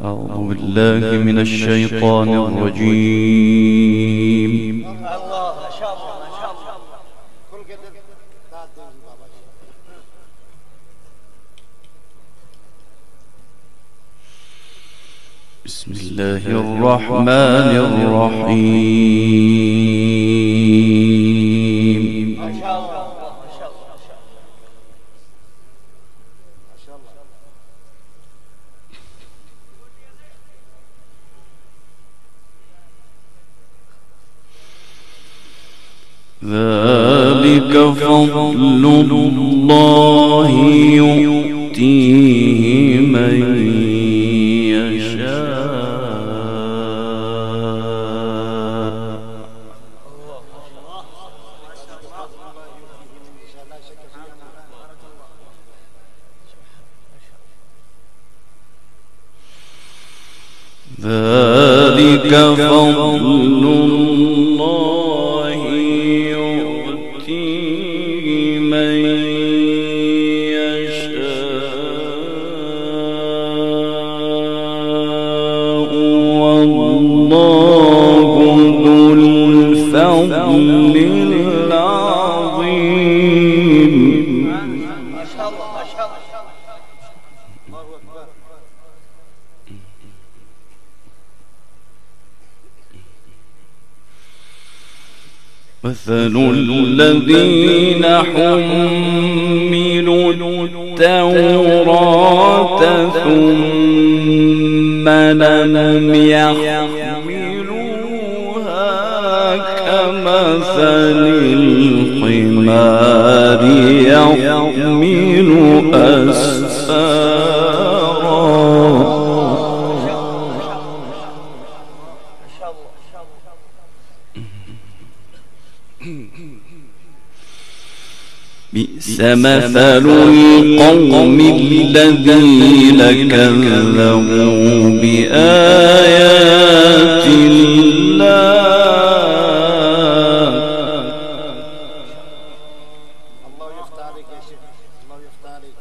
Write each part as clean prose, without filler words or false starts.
أعوذ بالله من الشيطان الرجيم. بسم الله الرحمن الرحيم. ذلك فضل الله يؤتيه من يشاء. ذلك فضل الله يؤتيه من يشاء والله ذو الفضل العظيم. ما شاء الله ما شاء الله. الله أكبر. مثل الذين حملوا التوراة ثم لم يحملوها كمثل الحمار يحمل أسفارا. بئس مثل القوم الذين كذبوا بآيات الله. الله يفتح عليك يا شيخ. الله يفتح عليك.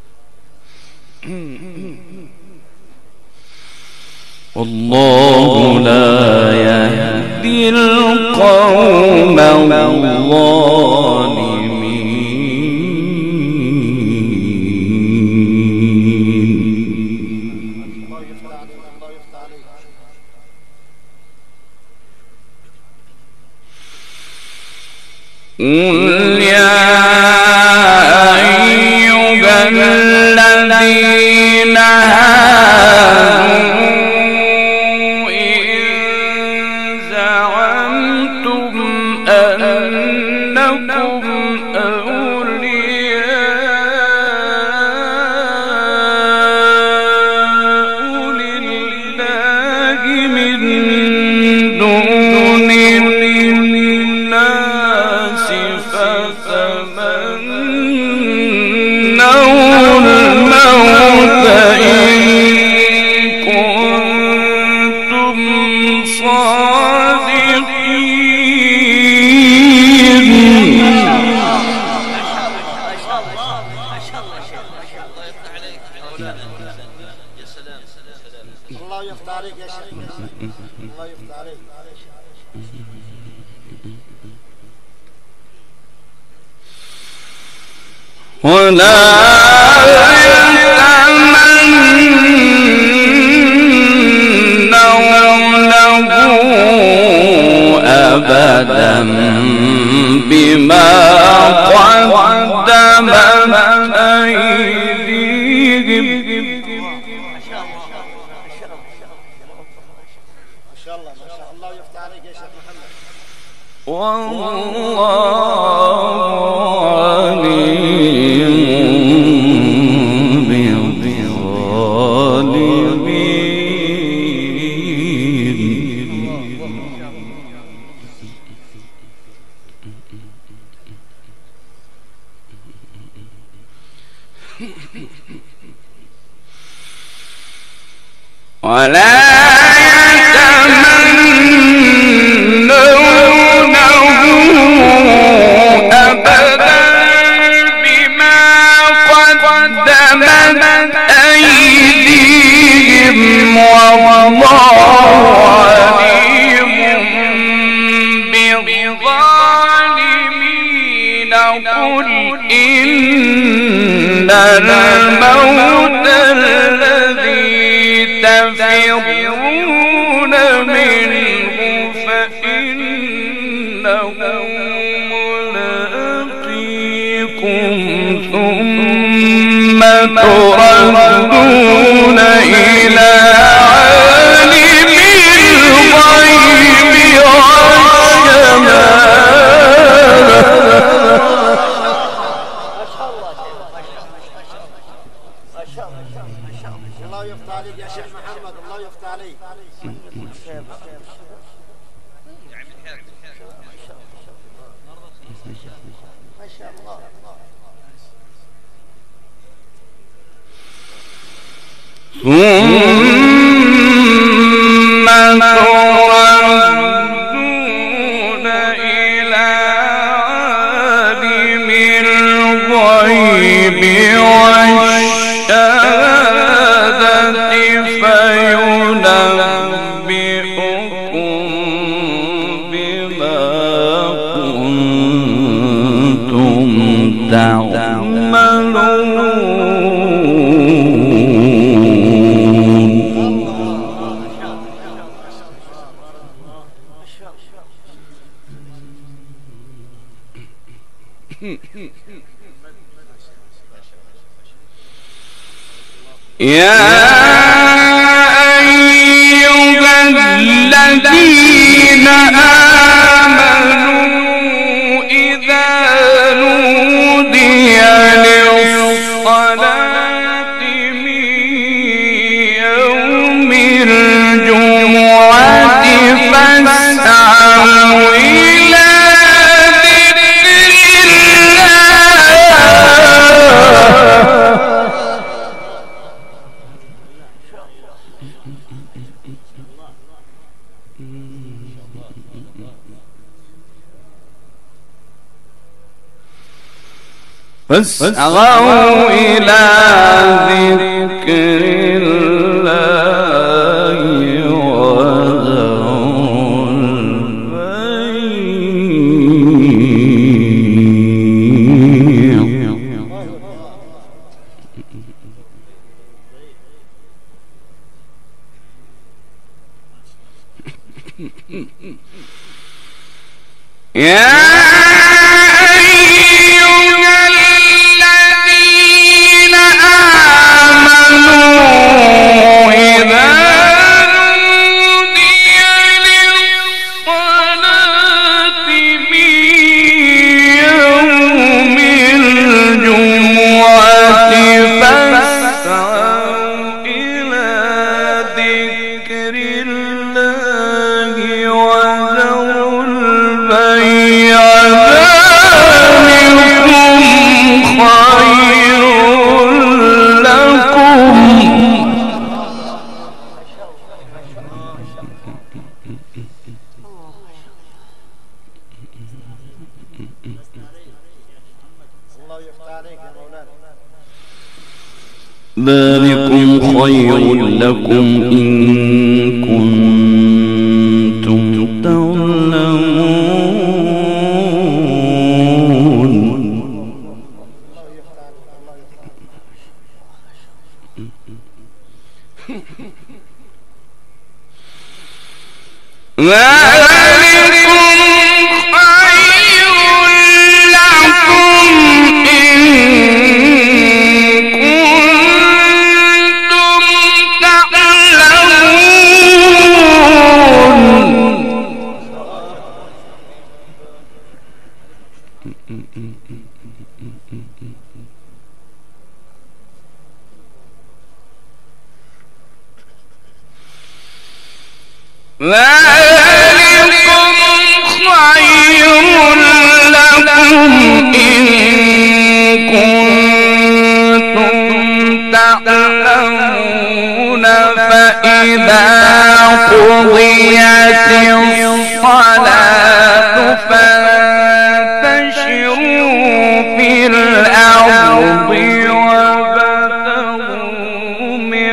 والله لا يهدي القوم الظالمين. قل يا أيها الذين هادوا إن زعمتم أنكم أولياء لله من دون الناس فتمنوا الموت إن كنتم صادقين. الله يفتح عليك يا شيخ. الله يفتح عليك. ولا يتمنونه أبدا بما قدمت أيديهم. ما شاء الله ما شاء الله. يفتح عليك يا شيخ محمد. والله عليم ولا يتمنونه أبدا بما قدمت أيديهم تفرون منه فإنه ملاقيكم ثم تردون إلى عالم الغيب الله يفتح عليك يا شيخ محمد، الله يفتح عليك. ما شاء الله. ثم تردون إلى عالم الغيب والشهادة فينبئكم بما كنتم تعملون. يا أيها الذين آمنوا إذا نودي للصلاة من يوم الجمعة فاسعوا إلى ذكر الله. فاسعوا إلى ذكر الله وذروا البيع. يا ذلكم خير لكم إن كنتم تعلمون. ذلكم خير لكم إن كنتم تعلمون. فإذا قضيت الصلاة فانتشروا في الأرض وابتغوا من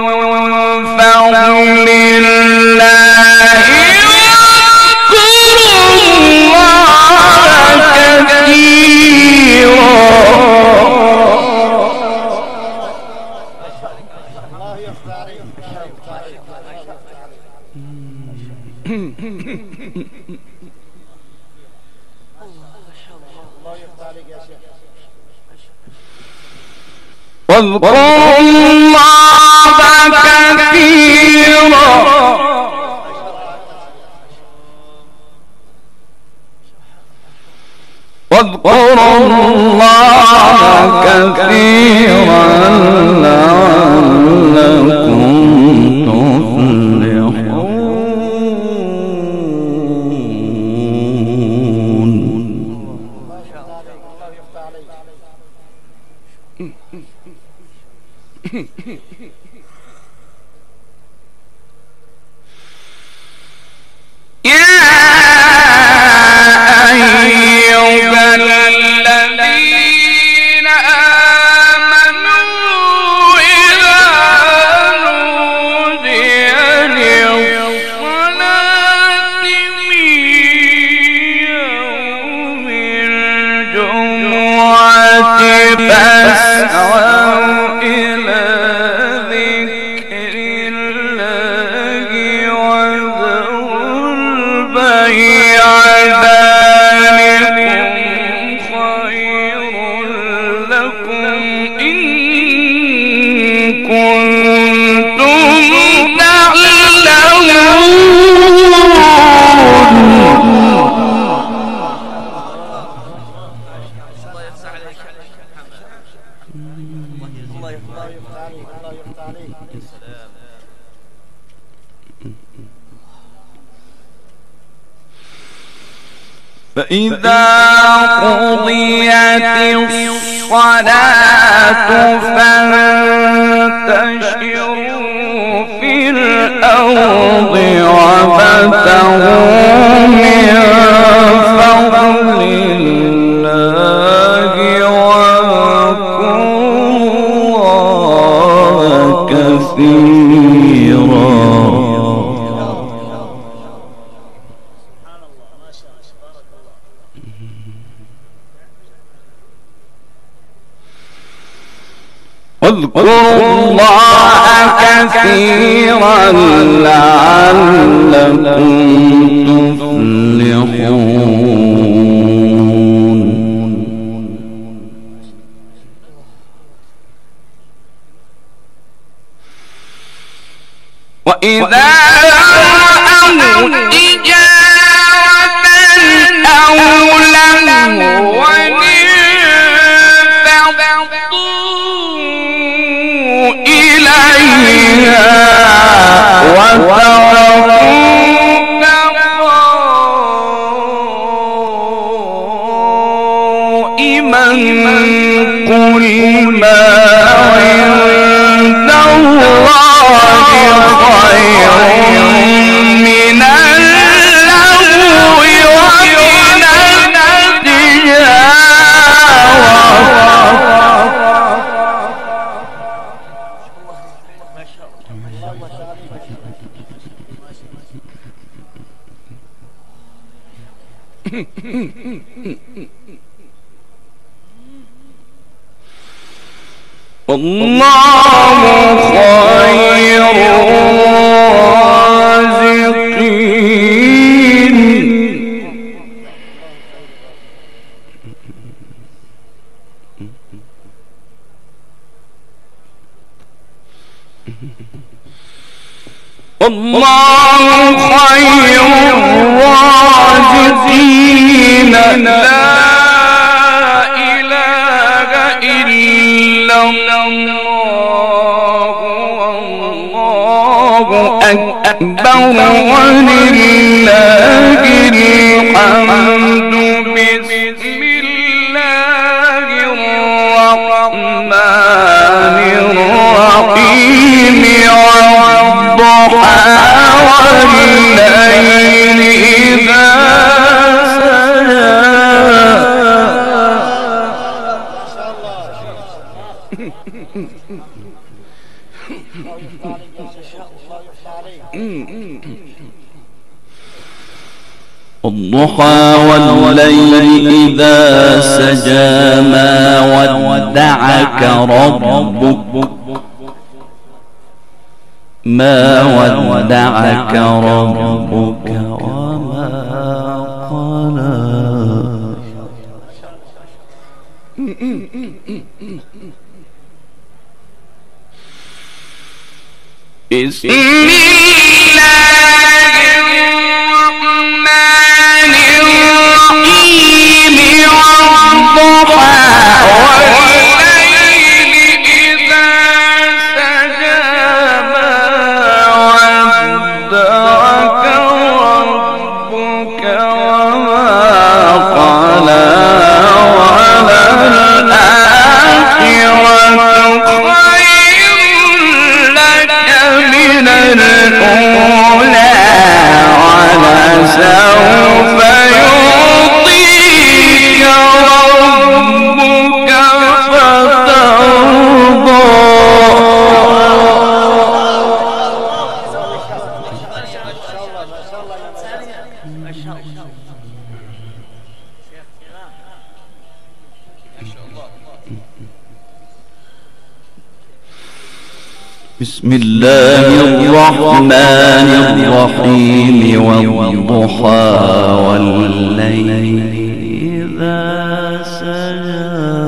فضل الله واذكروا الله كثيرا. واذكروا الله كثيرا واذكروا الله كثيرا لعلكم فإذا قضيت الصلاة فانتشروا في الأرض وابتغوا من فضل الله واذكروا الله كثيرا. واذكروا الله كثيرا لعلكم تفلحون. وإذا رأوا تجارة أو لهوا إليها وتركوك قائما قل ما عند الله خير من اللهو ومن التجارة. والله خير الرازقين. والله خير الرازقين لا إله إلا الله والله أكبر ولله الحمد. بسم الله الرحمن الرحيم والضحى والليل إذا والضحى والليل إذا سجى ما ودعك ربك ما ودعك ربك وما قلى. بسم الله الرحمن الرحيم. والضحى والليل إذا سجى ما ودعك ربك وما قلى. وللآخرة خير لك من الأولى ولسوف يعطيك ربك فترضى. بسم الله الرحمن الرحيم. والضحى والليل إذا سجى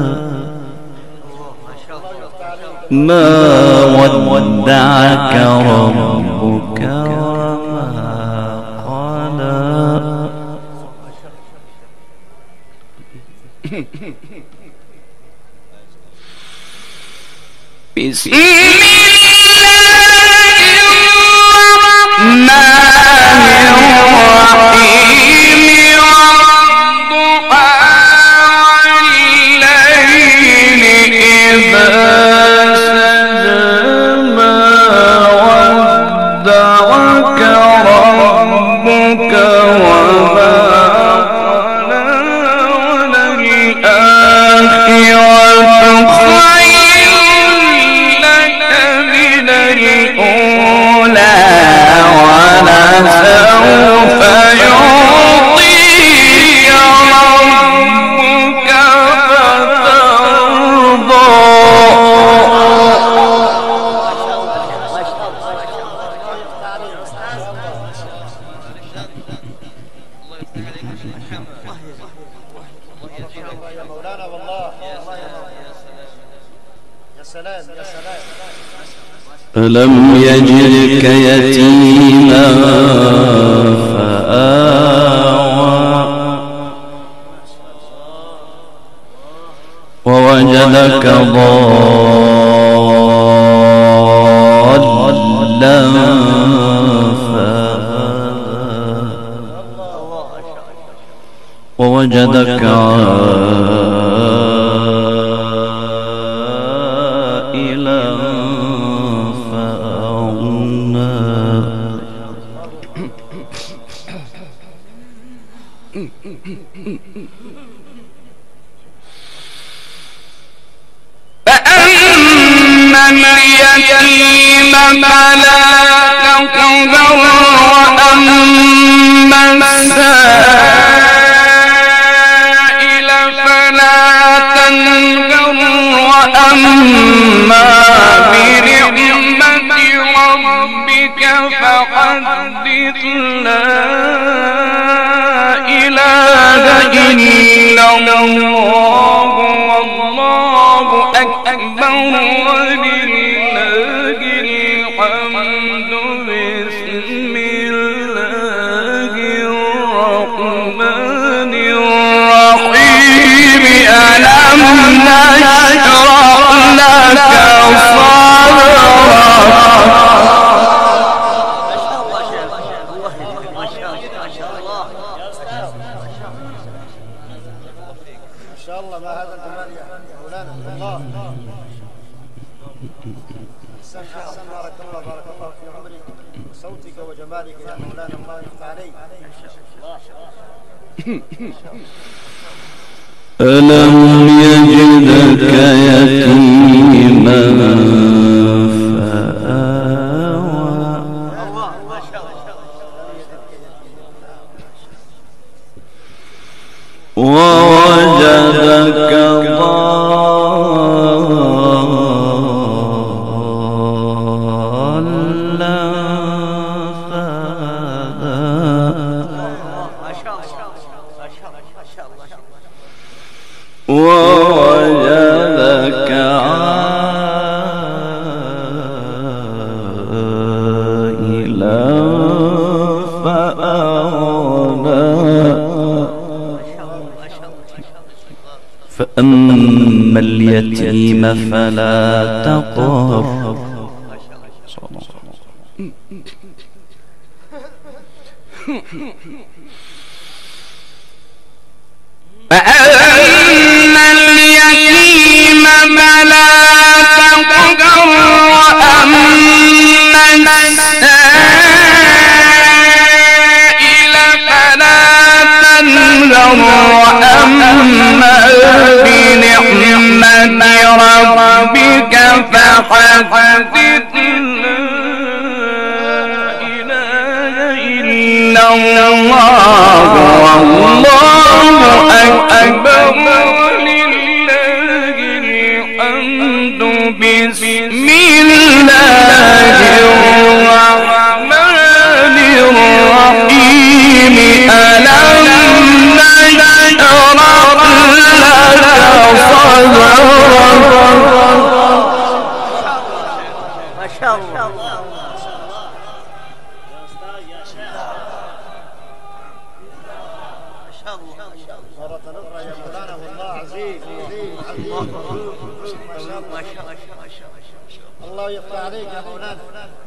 ما ودعك ربك وما قلى. بسم ألم يجدك يتيما فآوى ووجدك ضالا فهدى ووجدك عائلا فأما اليتيم فلا تقهر وأما السائل فلا تنهر وأما بنعمة ربك فحدث. لا إله إلا الله والله أكبر ولله الحمد. بسم الله الرحمن الرحيم. ألم نشرح لك ألم يجدك يتيما فآوى ووجدك ضالا فأما اليتيم فلا تقهر. فأما اليتيم فلا تقهر وأما السائل فلا تنهر وأما بنعمة ربك فحدث. لا إله إلا الله والله أكبر ولله الحمد. بسم الله الرحمن الرحيم. ألم نشرح لك صدرك. ما شاء الله. الله يقطع عليك يا مولانا.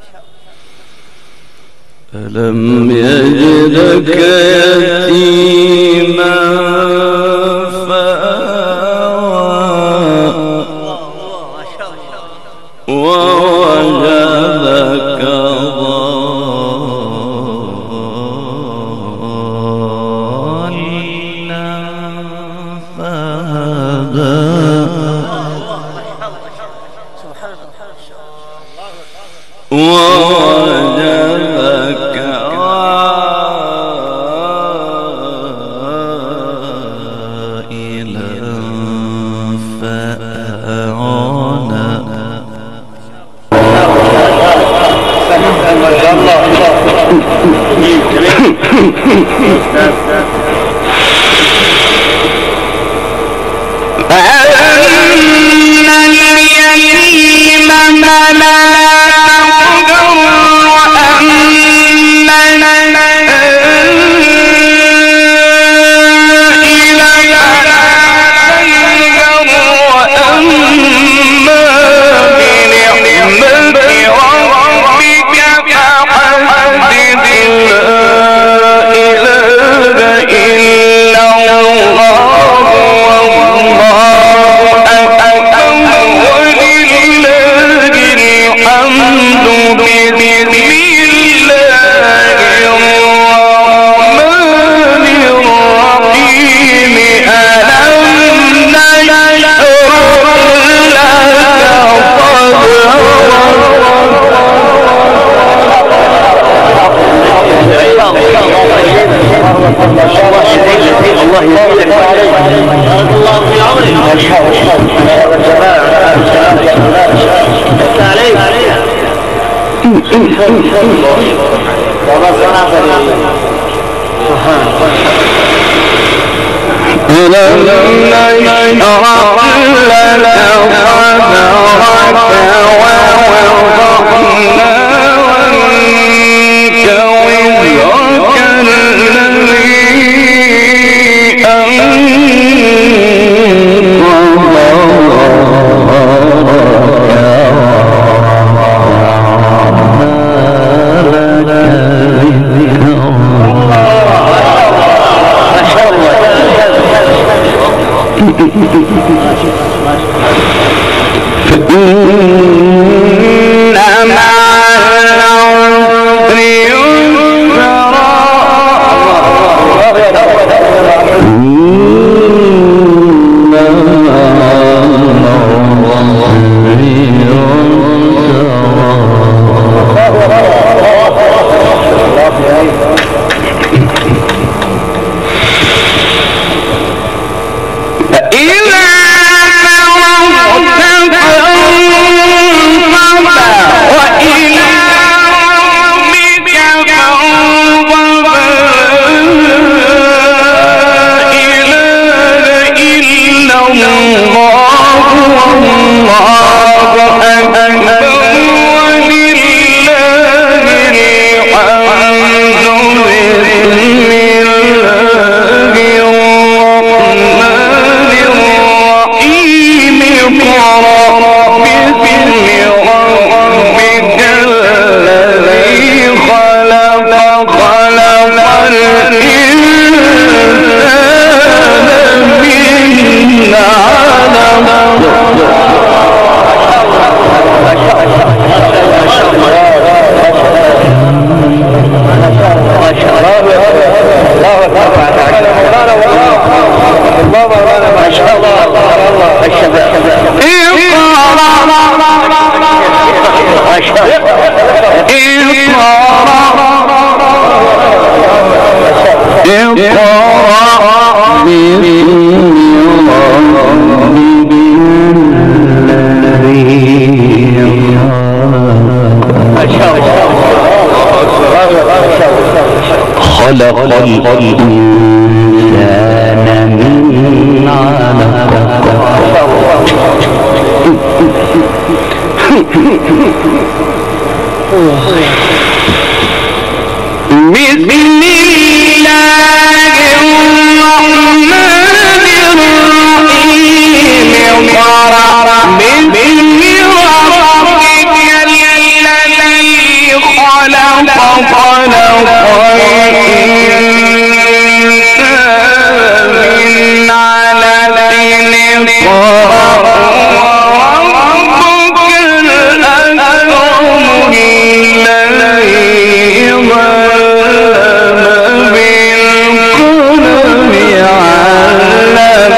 ألم يجدك يتيما فآوى ووجدك ضالا فهدى ووجدك عائلا فأغنى. فأما اليتيم فلا تقهر وأما السائل فلا تنهر وأما بنعمة ربك فحدث. لا إله إلا الله والله أكبر ولله الحمد. بسم الله الرحمن الرحيم. ألم نشرح فإن مع خلق الإنسان من علق بسم الله الرحمن الرحيم قرأ باسم ربك الذي خلق الإنسان من علق وربك الأكرم الذي ظلم بالقلم علم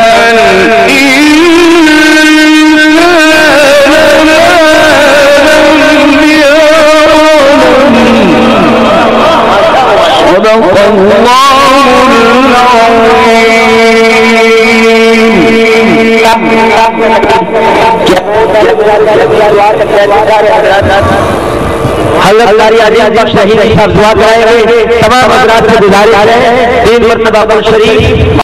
الإنسان ما لم يعلم صدق الله तमाम हज़रात से गुजारिश है 3 मरतबा शरीफ